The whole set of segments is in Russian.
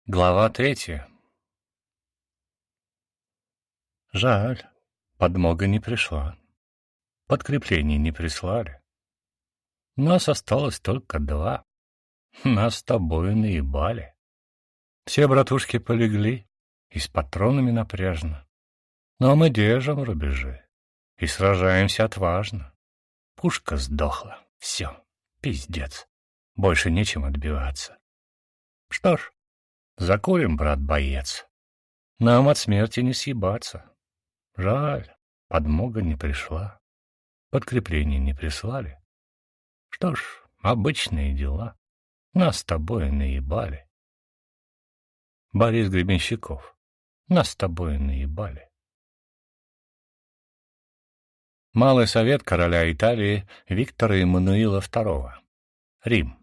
Глава 3. Жаль, подмога не пришла. Подкреплений не прислали. Нас осталось только 2. Нас с тобой наебали. Все братушки полегли, и с патронами напряжно. Но мы держим рубежи и сражаемся отважно. Пушка сдохла. Все, пиздец. Больше нечем отбиваться. Что ж, закурим, брат-боец. Нам от смерти не съебаться. Жаль, подмога не пришла. Подкрепления не прислали. Что ж, обычные дела. Нас с тобой наебали. Борис Гребенщиков. Нас с тобой наебали. Малый совет короля Италии Виктора Эммануила II. Рим.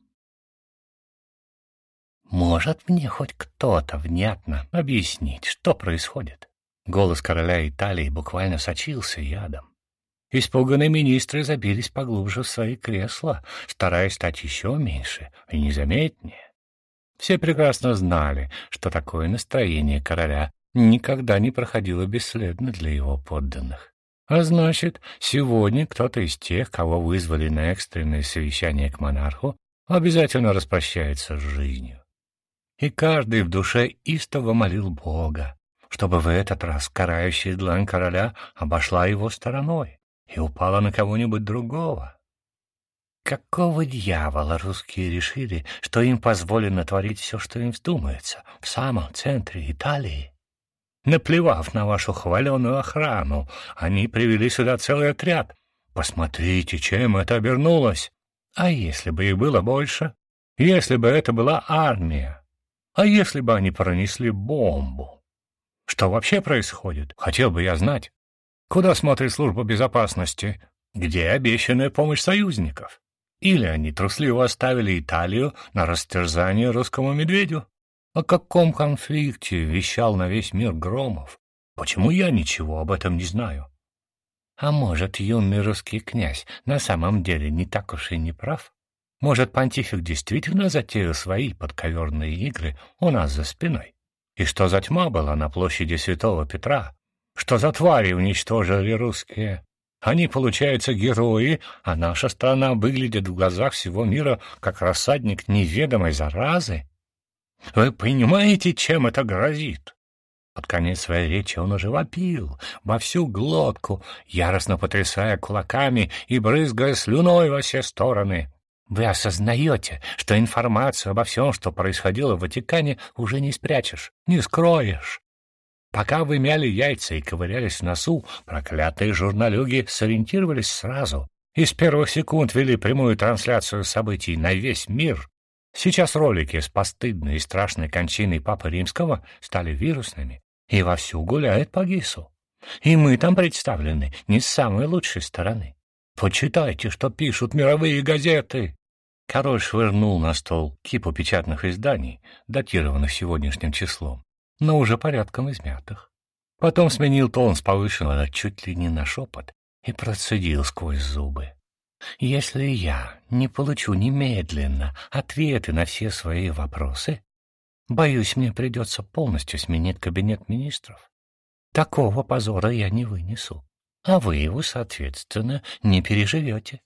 Может мне хоть кто-то внятно объяснить, что происходит? Голос короля Италии буквально сочился ядом. Испуганные министры забились поглубже в свои кресла, стараясь стать еще меньше и незаметнее. Все прекрасно знали, что такое настроение короля никогда не проходило бесследно для его подданных. А значит, сегодня кто-то из тех, кого вызвали на экстренное совещание к монарху, обязательно распрощается с жизнью. И каждый в душе истово молил Бога, чтобы в этот раз карающая длань короля обошла его стороной и упала на кого-нибудь другого. Какого дьявола русские решили, что им позволено творить все, что им вздумается, в самом центре Италии? Наплевав на вашу хваленую охрану, они привели сюда целый отряд. Посмотрите, чем это обернулось. А если бы их было больше? Если бы это была армия? А если бы они пронесли бомбу? Что вообще происходит? Хотел бы я знать. Куда смотрит служба безопасности? Где обещанная помощь союзников? Или они трусливо оставили Италию на растерзание русскому медведю? О каком конфликте вещал на весь мир Громов? Почему я ничего об этом не знаю? А может, юный русский князь на самом деле не так уж и не прав? Может, понтифик действительно затеял свои подковерные игры у нас за спиной? И что за тьма была на площади Святого Петра? Что за твари уничтожили русские? Они, получается, герои, а наша страна выглядит в глазах всего мира как рассадник неведомой заразы? Вы понимаете, чем это грозит? Под конец своей речи он уже вопил во всю глотку, яростно потрясая кулаками и брызгая слюной во все стороны. Вы осознаете, что информацию обо всем, что происходило в Ватикане, уже не спрячешь, не скроешь? Пока вы мяли яйца и ковырялись в носу, проклятые журналюги сориентировались сразу и с первых секунд вели прямую трансляцию событий на весь мир. Сейчас ролики с постыдной и страшной кончиной Папы Римского стали вирусными и вовсю гуляют по ГИСу. И мы там представлены не с самой лучшей стороны. Почитайте, что пишут мировые газеты. Король швырнул на стол кипу печатных изданий, датированных сегодняшним числом, но уже порядком измятых. Потом сменил тон с повышенного чуть ли не на шепот и процедил сквозь зубы. Если я не получу немедленно ответы на все свои вопросы, боюсь, мне придется полностью сменить кабинет министров. Такого позора я не вынесу, а вы его, соответственно, не переживете.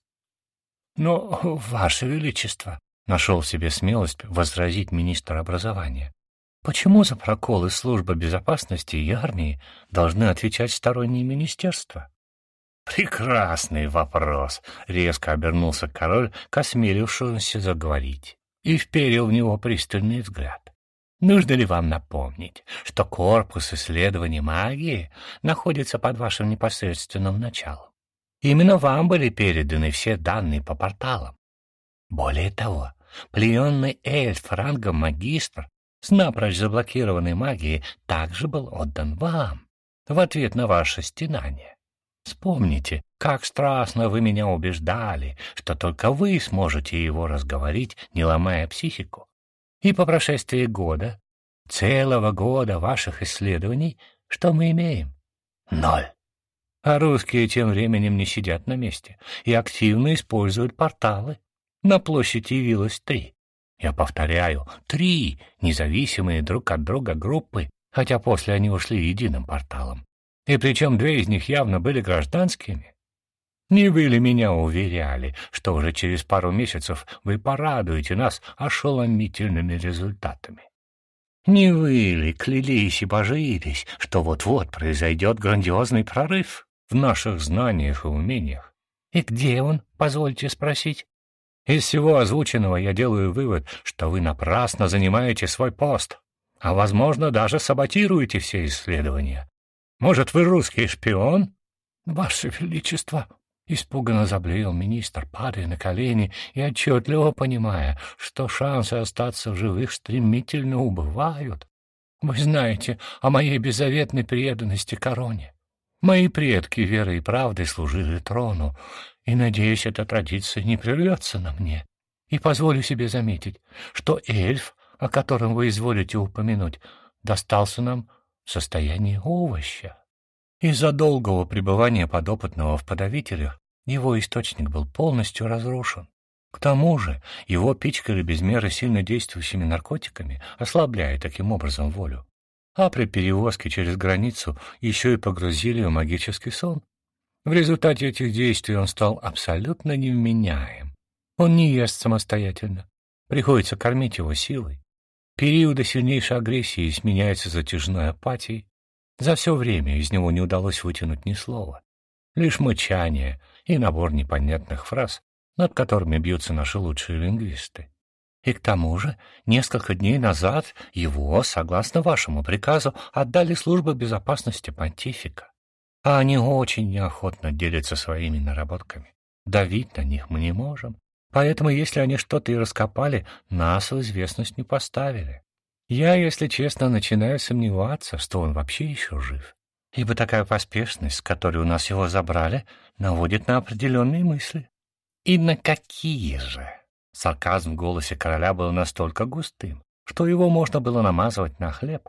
Но, Ваше Величество, нашел в себе смелость возразить министр образования, почему за проколы службы безопасности и армии должны отвечать сторонние министерства? «Прекрасный вопрос!» — резко обернулся король к осмелившемуся заговорить и вперил в него пристальный взгляд. «Нужно ли вам напомнить, что корпус исследований магии находится под вашим непосредственным началом? Именно вам были переданы все данные по порталам. Более того, плененный эльф рангом магистр с напрочь заблокированной магией также был отдан вам в ответ на ваше стенание. Вспомните, как страстно вы меня убеждали, что только вы сможете его разговорить, не ломая психику. И по прошествии года, целого года ваших исследований, что мы имеем? 0. А русские тем временем не сидят на месте и активно используют порталы. На площади явилось 3. Я повторяю, 3 независимые друг от друга группы, хотя после они ушли единым порталом. И причем 2 из них явно были гражданскими. Не вы ли меня уверяли, что уже через пару месяцев вы порадуете нас ошеломительными результатами? Не вы ли клялись и божились, что вот-вот произойдет грандиозный прорыв в наших знаниях и умениях? И где он, позвольте спросить? Из всего озвученного я делаю вывод, что вы напрасно занимаете свой пост, а, возможно, даже саботируете все исследования. Может, вы русский шпион? Ваше Величество! Испуганно заблеял министр, падая на колени и отчетливо понимая, что шансы остаться в живых стремительно убывают. Вы знаете о моей беззаветной преданности короне. Мои предки верой и правдой служили трону, и, надеюсь, эта традиция не прервется на мне. И позволю себе заметить, что эльф, о котором вы изволите упомянуть, достался нам в состоянии овоща. Из-за долгого пребывания подопытного в подавителях его источник был полностью разрушен. К тому же его пичкали без меры сильно действующими наркотиками, ослабляя таким образом волю. А при перевозке через границу еще и погрузили в магический сон. В результате этих действий он стал абсолютно невменяем. Он не ест самостоятельно. Приходится кормить его силой. Периоды сильнейшей агрессии сменяются затяжной апатией. За все время из него не удалось вытянуть ни слова. Лишь мычание и набор непонятных фраз, над которыми бьются наши лучшие лингвисты. И к тому же, несколько дней назад его, согласно вашему приказу, отдали службе безопасности понтифика. А они очень неохотно делятся своими наработками. Давить на них мы не можем. Поэтому, если они что-то и раскопали, нас в известность не поставили. Я, если честно, начинаю сомневаться, что он вообще еще жив. Ибо такая поспешность, с которой у нас его забрали, наводит на определенные мысли. И на какие же? Сарказм в голосе короля был настолько густым, что его можно было намазывать на хлеб.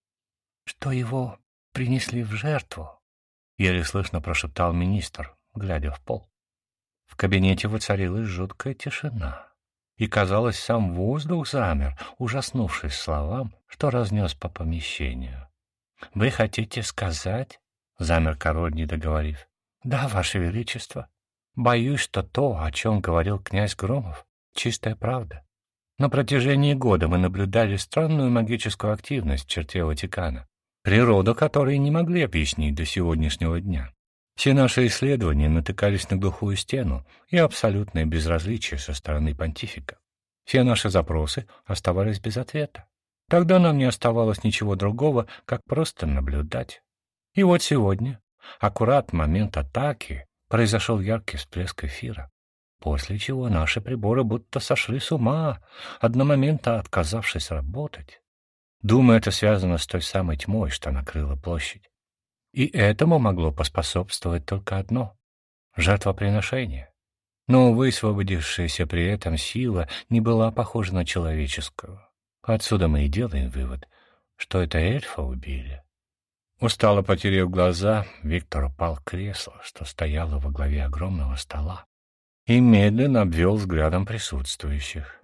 Что его принесли в жертву, еле слышно прошептал министр, глядя в пол. В кабинете воцарилась жуткая тишина, и, казалось, сам воздух замер, ужаснувшись словам, что разнес по помещению. «Вы хотите сказать?» — замер король, не договорив. «Да, Ваше Величество. Боюсь, что то, о чем говорил князь Громов, чистая правда. На протяжении года мы наблюдали странную магическую активность в черте Ватикана, природу которой не могли объяснить до сегодняшнего дня. Все наши исследования натыкались на глухую стену и абсолютное безразличие со стороны понтифика. Все наши запросы оставались без ответа. Тогда нам не оставалось ничего другого, как просто наблюдать. И вот сегодня, аккурат в момент атаки, произошел яркий всплеск эфира, после чего наши приборы будто сошли с ума, одномоментно отказавшись работать. Думаю, это связано с той самой тьмой, что накрыла площадь. И этому могло поспособствовать только одно — жертвоприношение. Но высвободившаяся при этом сила не была похожа на человеческую. Отсюда мы и делаем вывод, что это эльфа убили. Устало потеряв глаза, Виктор упал в кресло, что стояло во главе огромного стола, и медленно обвел взглядом присутствующих.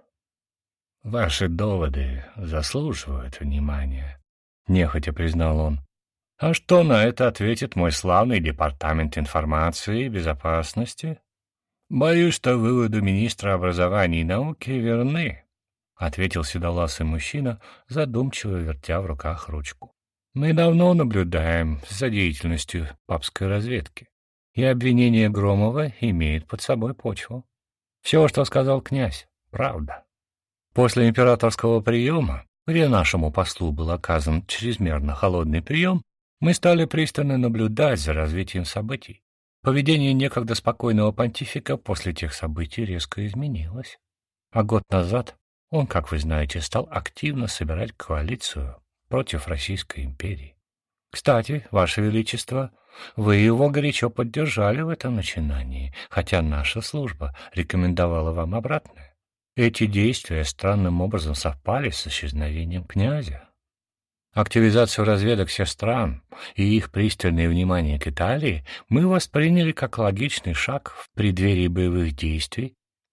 «Ваши доводы заслуживают внимания», — нехотя признал он. «А что на это ответит мой славный департамент информации и безопасности?» «Боюсь, что выводы министра образования и науки верны», — ответил седовласый мужчина, задумчиво вертя в руках ручку. «Мы давно наблюдаем за деятельностью папской разведки, и обвинение Громова имеет под собой почву. Все, что сказал князь, правда. После императорского приема, где нашему послу был оказан чрезмерно холодный прием, мы стали пристально наблюдать за развитием событий. Поведение некогда спокойного понтифика после тех событий резко изменилось. А год назад он, как вы знаете, стал активно собирать коалицию против Российской империи. Кстати, Ваше Величество, вы его горячо поддержали в этом начинании, хотя наша служба рекомендовала вам обратное. Эти действия странным образом совпали с исчезновением князя. Активизацию разведок всех стран и их пристальное внимание к Италии мы восприняли как логичный шаг в преддверии боевых действий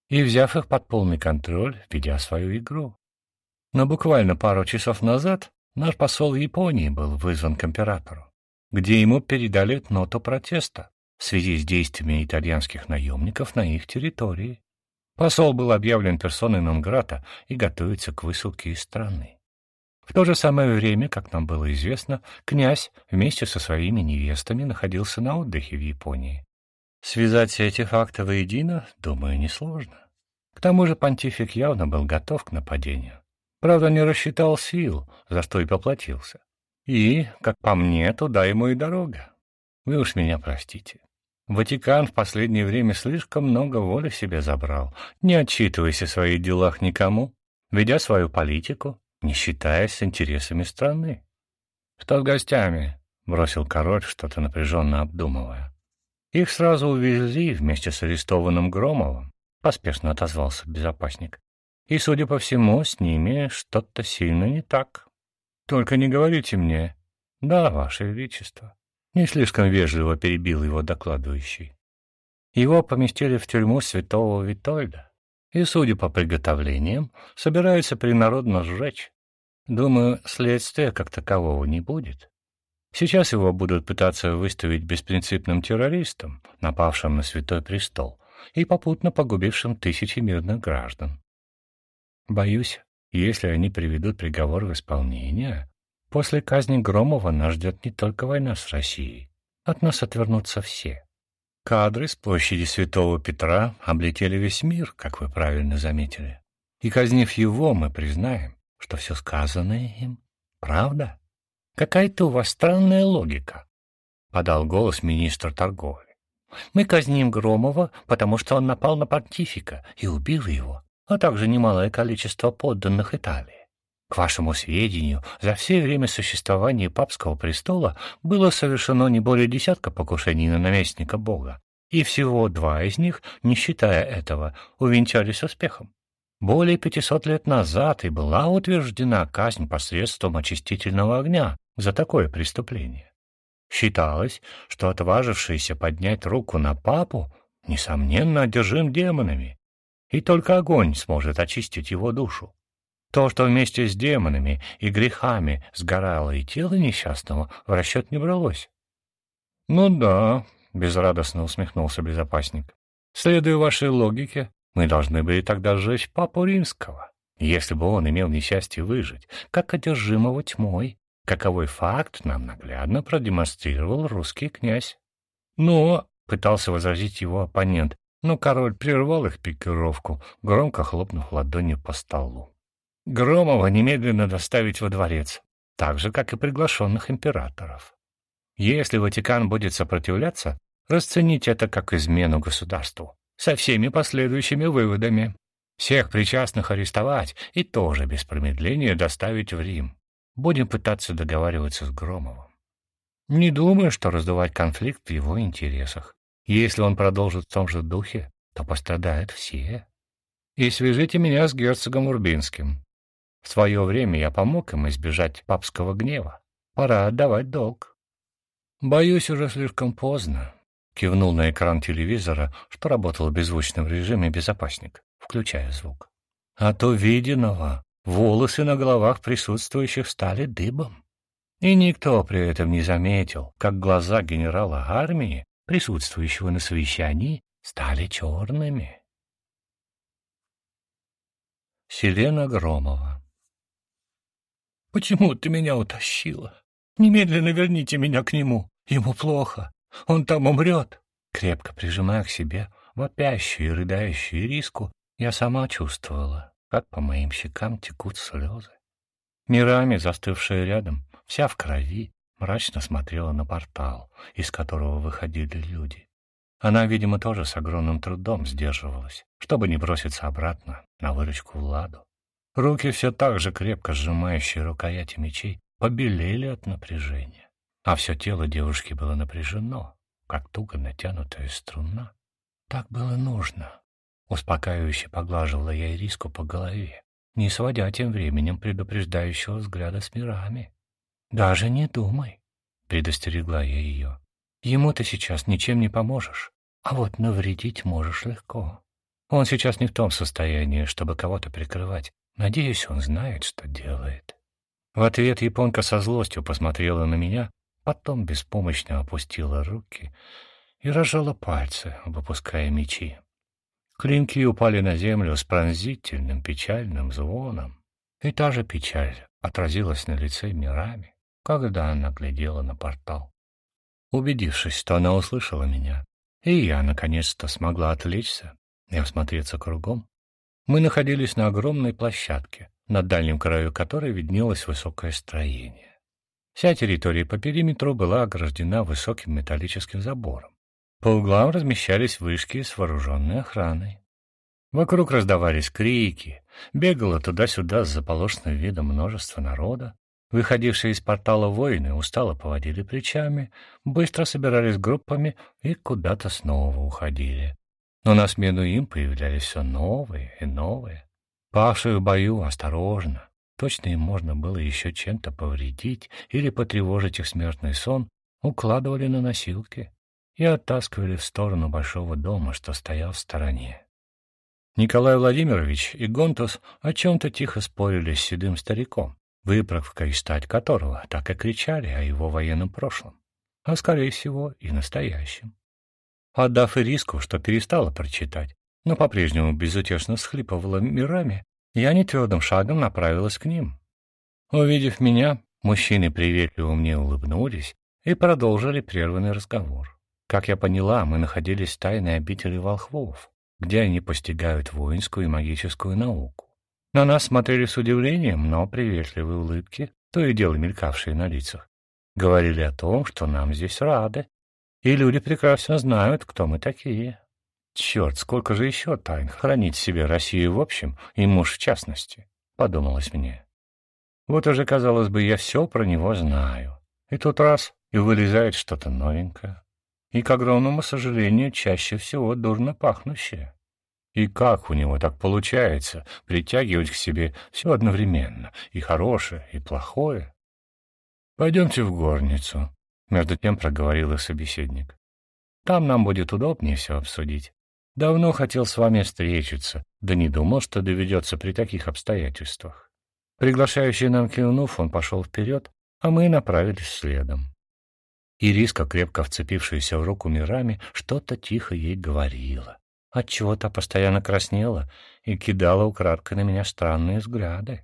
и взяв их под полный контроль, ведя свою игру. Но буквально пару часов назад наш посол Японии был вызван к императору, где ему передали ноту протеста в связи с действиями итальянских наемников на их территории. Посол был объявлен персоной нон-грата и готовится к высылке из страны. В то же самое время, как нам было известно, князь вместе со своими невестами находился на отдыхе в Японии. Связать все эти факты воедино, думаю, несложно. К тому же понтифик явно был готов к нападению. Правда, не рассчитал сил, за что и поплатился. И, как по мне, туда ему и дорога. Вы уж меня простите. Ватикан в последнее время слишком много воли себе забрал, не отчитываясь о своих делах никому, ведя свою политику, не считаясь с интересами страны. — Что с гостями? — бросил король, что-то напряженно обдумывая. — Их сразу увезли вместе с арестованным Громовым, — поспешно отозвался безопасник. И, судя по всему, с ними что-то сильно не так. Только не говорите мне. — Да, Ваше Величество. Не слишком вежливо перебил его докладывающий. Его поместили в тюрьму святого Витольда, и, судя по приготовлениям, собираются принародно сжечь. Думаю, следствия как такового не будет. Сейчас его будут пытаться выставить беспринципным террористом, напавшим на Святой Престол и попутно погубившим тысячи мирных граждан. Боюсь, если они приведут приговор в исполнение, после казни Громова нас ждет не только война с Россией. От нас отвернутся все. Кадры с площади Святого Петра облетели весь мир, как вы правильно заметили. И, казнив его, мы признаем, что все сказанное им — правда. Какая-то у вас странная логика, — подал голос министр торговли. Мы казним Громова, потому что он напал на понтифика и убил его, а также немалое количество подданных Италии. К вашему сведению, за все время существования папского престола было совершено не более 10 покушений на наместника Бога, и всего 2 из них, не считая этого, увенчались успехом. Более 500 лет назад и была утверждена казнь посредством очистительного огня за такое преступление. Считалось, что отважившийся поднять руку на папу, несомненно, одержим демонами, и только огонь сможет очистить его душу. То, что вместе с демонами и грехами сгорало и тело несчастного, в расчет не бралось. — Ну да, — безрадостно усмехнулся безопасник. — Следуя вашей логике, мы должны были тогда сжечь папу римского, если бы он имел несчастье выжить, как одержимого тьмой, каковой факт нам наглядно продемонстрировал русский князь. Но, — пытался возразить его оппонент, но король прервал их пикировку, громко хлопнув ладонью по столу. Громова немедленно доставить во дворец, так же, как и приглашенных императоров. Если Ватикан будет сопротивляться, расцените это как измену государству, со всеми последующими выводами. Всех причастных арестовать и тоже без промедления доставить в Рим. Будем пытаться договариваться с Громовым. Не думаю, что раздувать конфликт в его интересах. Если он продолжит в том же духе, то пострадают все. И свяжите меня с герцогом Урбинским. В свое время я помог им избежать папского гнева. Пора отдавать долг. Боюсь, уже слишком поздно. Кивнул на экран телевизора, что работал в беззвучном режиме безопасник, включая звук. А то виденного волосы на головах присутствующих стали дыбом. И никто при этом не заметил, как глаза генерала армии, присутствующего на совещании, стали черными. Селена Громова. «Почему ты меня утащила? Немедленно верните меня к нему. Ему плохо. Он там умрет». Крепко прижимая к себе вопящую и рыдающую Ириску, я сама чувствовала, как по моим щекам текут слезы. Мирами, застывшая рядом, вся в крови, мрачно смотрела на портал, из которого выходили люди. Она, видимо, тоже с огромным трудом сдерживалась, чтобы не броситься обратно на выручку Владу. Руки, все так же крепко сжимающие рукояти мечей, побелели от напряжения, а все тело девушки было напряжено, как туго натянутая струна. Так было нужно. Успокаивающе поглаживала я Ириску по голове, не сводя тем временем предупреждающего взгляда с Мирами. «Даже не думай», — предостерегла я ее. «Ему ты сейчас ничем не поможешь, а вот навредить можешь легко. Он сейчас не в том состоянии, чтобы кого-то прикрывать. Надеюсь, он знает, что делает». В ответ японка со злостью посмотрела на меня, потом беспомощно опустила руки и разжала пальцы, выпуская мечи. Клинки упали на землю с пронзительным печальным звоном, и та же печаль отразилась на лице Мирами, когда она глядела на портал. Убедившись, что она услышала меня, и я наконец-то смогла отвлечься и осмотреться кругом, мы находились на огромной площадке, на дальнем краю которой виднелось высокое строение. Вся территория по периметру была ограждена высоким металлическим забором. По углам размещались вышки с вооруженной охраной. Вокруг раздавались крики, бегало туда-сюда с заполошенным видом множество народа. Выходившие из портала воины устало поводили плечами, быстро собирались группами и куда-то снова уходили. Но на смену им появлялись все новые и новые. Павшие в бою осторожно, точно им можно было еще чем-то повредить или потревожить их смертный сон, укладывали на носилки и оттаскивали в сторону большого дома, что стоял в стороне. Николай Владимирович и Гонтус о чем-то тихо спорили с седым стариком, выправка и стать которого так и кричали о его военном прошлом, а, скорее всего, и настоящем. Отдав Ириску, что перестала прочитать, но по-прежнему безутешно всхлипывала Мирами, я нетвердым шагом направилась к ним. Увидев меня, мужчины приветливо мне улыбнулись и продолжили прерванный разговор. Как я поняла, мы находились в тайной обители волхвов, где они постигают воинскую и магическую науку. На нас смотрели с удивлением, но приветливые улыбки, то и дело мелькавшие на лицах, говорили о том, что нам здесь рады, и люди прекрасно знают, кто мы такие. Черт, сколько же еще тайн хранить в себе Россию в общем и муж в частности, подумалось мне. Вот уже, казалось бы, я все про него знаю, и тут раз, и вылезает что-то новенькое. И, к огромному сожалению, чаще всего дурно пахнущее. И как у него так получается притягивать к себе все одновременно, и хорошее, и плохое? «Пойдемте в горницу», — между тем проговорил их собеседник. «Там нам будет удобнее все обсудить. Давно хотел с вами встретиться, да не думал, что доведется при таких обстоятельствах». Приглашающий нам кивнув, он пошел вперед, а мы направились следом. Ириска, крепко вцепившаяся в руку Мирами, что-то тихо ей говорила. Отчего-то постоянно краснела и кидала украдкой на меня странные взгляды.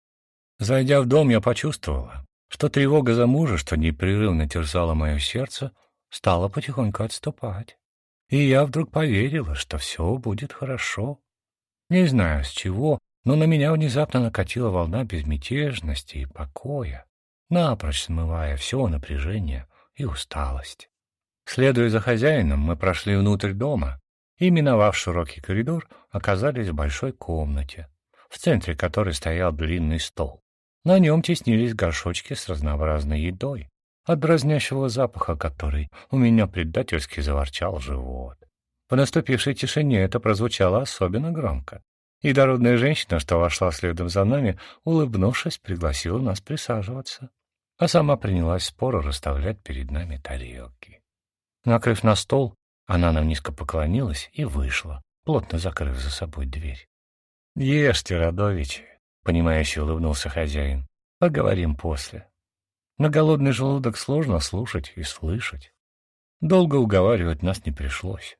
Зайдя в дом, я почувствовала, что тревога за мужа, что непрерывно терзала мое сердце, стала потихоньку отступать. И я вдруг поверила, что все будет хорошо. Не знаю с чего, но на меня внезапно накатила волна безмятежности и покоя, напрочь смывая все напряжение и усталость. Следуя за хозяином, мы прошли внутрь дома и, миновав широкий коридор, оказались в большой комнате, в центре которой стоял длинный стол. На нем теснились горшочки с разнообразной едой, от дразнящего запаха которой у меня предательски заворчал живот. В наступившей тишине это прозвучало особенно громко, и дородная женщина, что вошла следом за нами, улыбнувшись, пригласила нас присаживаться, а сама принялась споро расставлять перед нами тарелки. Накрыв на стол, она нам низко поклонилась и вышла, плотно закрыв за собой дверь. «Ешьте, родовичи», — понимающе улыбнулся хозяин, — «поговорим после». На голодный желудок сложно слушать и слышать. Долго уговаривать нас не пришлось.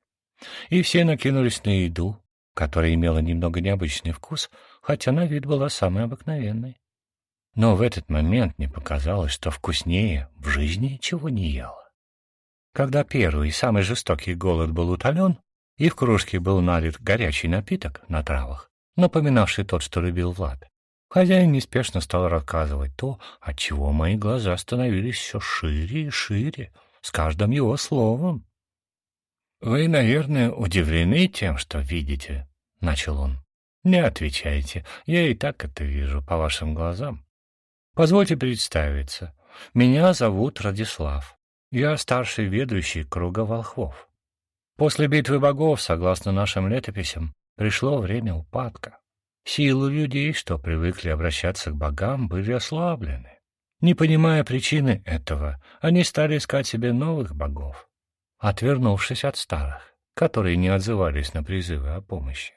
И все накинулись на еду, которая имела немного необычный вкус, хотя на вид была самой обыкновенной. Но в этот момент мне показалось, что вкуснее в жизни ничего не ела. Когда первый и самый жестокий голод был утолен, и в кружке был налит горячий напиток на травах, напоминавший тот, что любил Влад, хозяин неспешно стал рассказывать то, отчего мои глаза становились все шире и шире с каждым его словом. «Вы, наверное, удивлены тем, что видите», — начал он. «Не отвечайте, я и так это вижу по вашим глазам. Позвольте представиться. Меня зовут Радислав. Я старший ведущий круга волхвов. После битвы богов, согласно нашим летописям, пришло время упадка. Силы людей, что привыкли обращаться к богам, были ослаблены. Не понимая причины этого, они стали искать себе новых богов, отвернувшись от старых. которые не отзывались на призывы о помощи.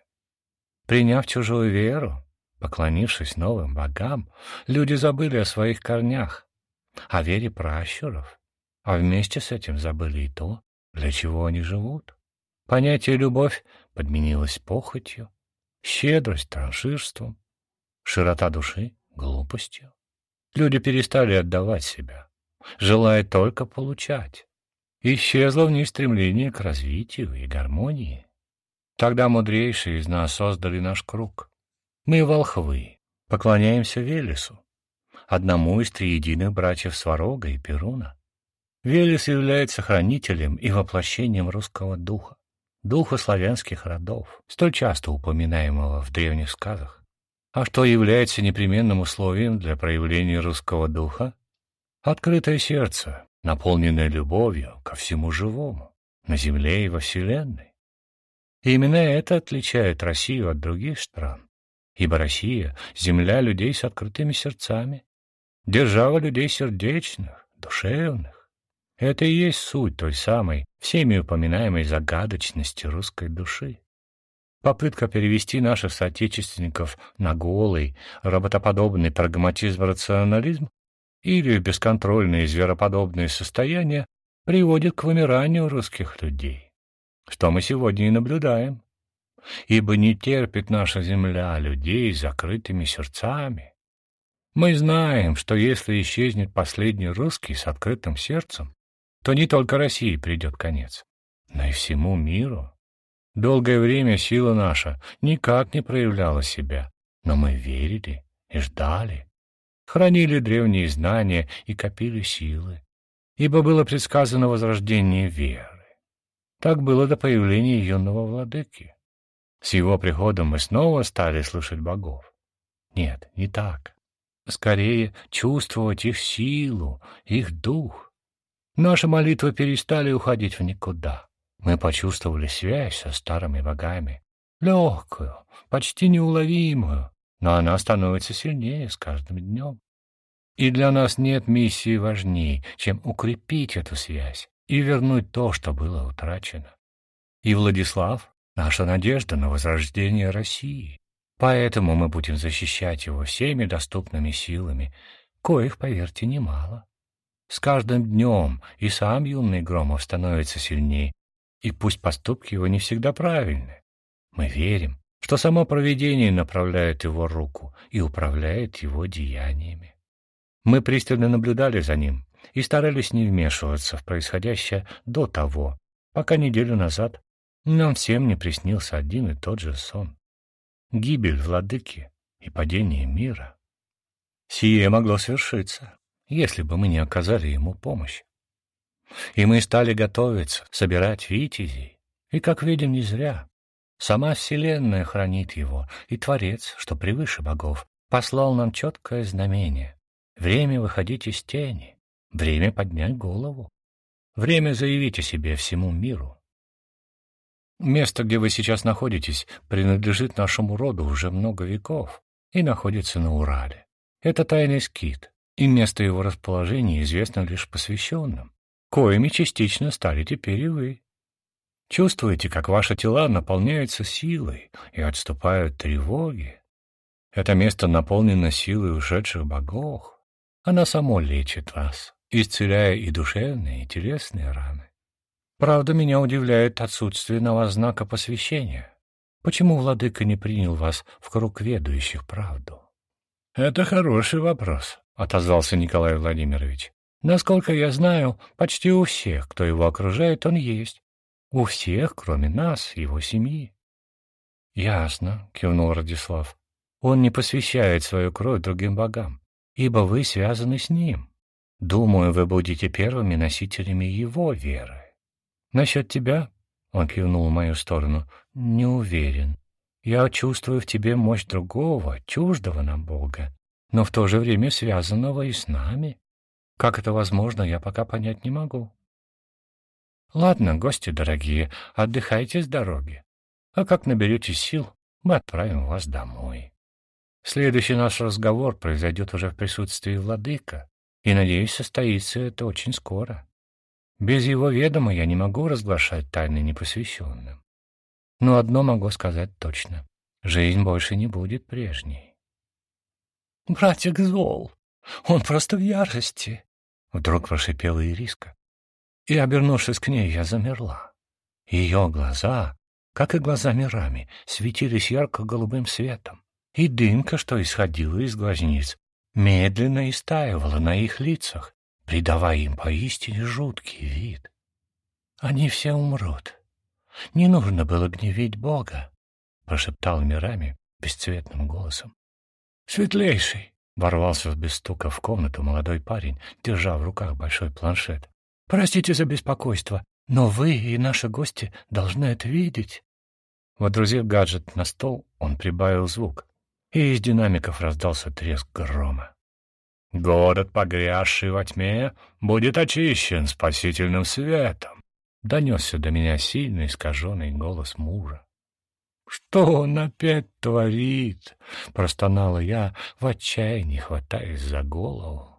Приняв чужую веру, поклонившись новым богам, люди забыли о своих корнях, о вере пращуров, а вместе с этим забыли и то, для чего они живут. Понятие «любовь» подменилось похотью, щедрость — транжирством, широта души — глупостью. Люди перестали отдавать себя, желая только получать. Исчезло в ней стремление к развитию и гармонии. Тогда мудрейшие из нас создали наш круг. Мы, волхвы, поклоняемся Велесу, одному из триединых братьев Сварога и Перуна. Велес является хранителем и воплощением русского духа, духа славянских родов, столь часто упоминаемого в древних сказах. А что является непременным условием для проявления русского духа? Открытое сердце, наполненное любовью ко всему живому, на земле и во вселенной. И именно это отличает Россию от других стран, ибо Россия — земля людей с открытыми сердцами, держава людей сердечных, душевных. Это и есть суть той самой, всеми упоминаемой загадочности русской души. Попытка перевести наших соотечественников на голый, роботоподобный прагматизм-рационализм или бесконтрольные звероподобные состояния приводит к вымиранию русских людей, что мы сегодня и наблюдаем. Ибо не терпит наша земля людей с закрытыми сердцами. Мы знаем, что если исчезнет последний русский с открытым сердцем, то не только России придет конец, но и всему миру. Долгое время сила наша никак не проявляла себя, но мы верили и ждали, хранили древние знания и копили силы, ибо было предсказано возрождение веры. Так было до появления юного владыки. С его приходом мы снова стали слышать богов. Нет, не так. Скорее, чувствовать их силу, их дух. Наши молитвы перестали уходить в никуда. Мы почувствовали связь со старыми богами. Легкую, почти неуловимую, но она становится сильнее с каждым днем. И для нас нет миссии важней, чем укрепить эту связь и вернуть то, что было утрачено. И Владислав — наша надежда на возрождение России. Поэтому мы будем защищать его всеми доступными силами, коих, поверьте, немало. С каждым днем и сам юный Громов становится сильнее, и пусть поступки его не всегда правильны. Мы верим, что само провидение направляет его руку и управляет его деяниями. Мы пристально наблюдали за ним и старались не вмешиваться в происходящее до того, пока неделю назад нам всем не приснился один и тот же сон. Гибель владыки и падение мира. Сие могло свершиться, если бы мы не оказали ему помощь. И мы стали готовиться, собирать витязей, и, как видим, не зря. Сама Вселенная хранит его, и Творец, что превыше богов, послал нам четкое знамение. Время выходить из тени, время поднять голову, время заявить о себе всему миру. Место, где вы сейчас находитесь, принадлежит нашему роду уже много веков и находится на Урале. Это тайный скит, и место его расположения известно лишь посвященным, коими частично стали теперь и вы. Чувствуете, как ваши тела наполняются силой и отступают тревоги? Это место наполнено силой ушедших богов. Оно само лечит вас, исцеляя и душевные, и телесные раны. Правда, меня удивляет отсутствие на вас знака посвящения. Почему владыка не принял вас в круг ведающих правду? — Это хороший вопрос, — отозвался Николай Владимирович. — Насколько я знаю, почти у всех, кто его окружает, он есть. У всех, кроме нас, его семьи. — Ясно, — кивнул Радислав. — Он не посвящает свою кровь другим богам, ибо вы связаны с ним. Думаю, вы будете первыми носителями его веры. Насчет тебя, — он кивнул в мою сторону, — не уверен. Я чувствую в тебе мощь другого, чуждого нам Бога, но в то же время связанного и с нами. Как это возможно, я пока понять не могу. Ладно, гости дорогие, отдыхайте с дороги. А как наберетесь сил, мы отправим вас домой. Следующий наш разговор произойдет уже в присутствии владыка, и, надеюсь, состоится это очень скоро. Без его ведома я не могу разглашать тайны непосвященным. Но одно могу сказать точно. Жизнь больше не будет прежней. «Братик зол. Он просто в ярости», — вдруг прошипела Ириска. И, обернувшись к ней, я замерла. Ее глаза, как и глаза Мирами, светились ярко-голубым светом, и дымка, что исходила из глазниц, медленно истаивала на их лицах, придавая им поистине жуткий вид. «Они все умрут. Не нужно было гневить Бога», — прошептал Мирами бесцветным голосом. «Светлейший!» — ворвался без стука в комнату молодой парень, держа в руках большой планшет. «Простите за беспокойство, но вы и наши гости должны это видеть». Водрузив гаджет на стол, он прибавил звук, и из динамиков раздался треск грома. «Город, погрязший во тьме, будет очищен спасительным светом», — донесся до меня сильный искаженный голос мужа. «Что он опять творит?» — простонала я, в отчаянии хватаясь за голову.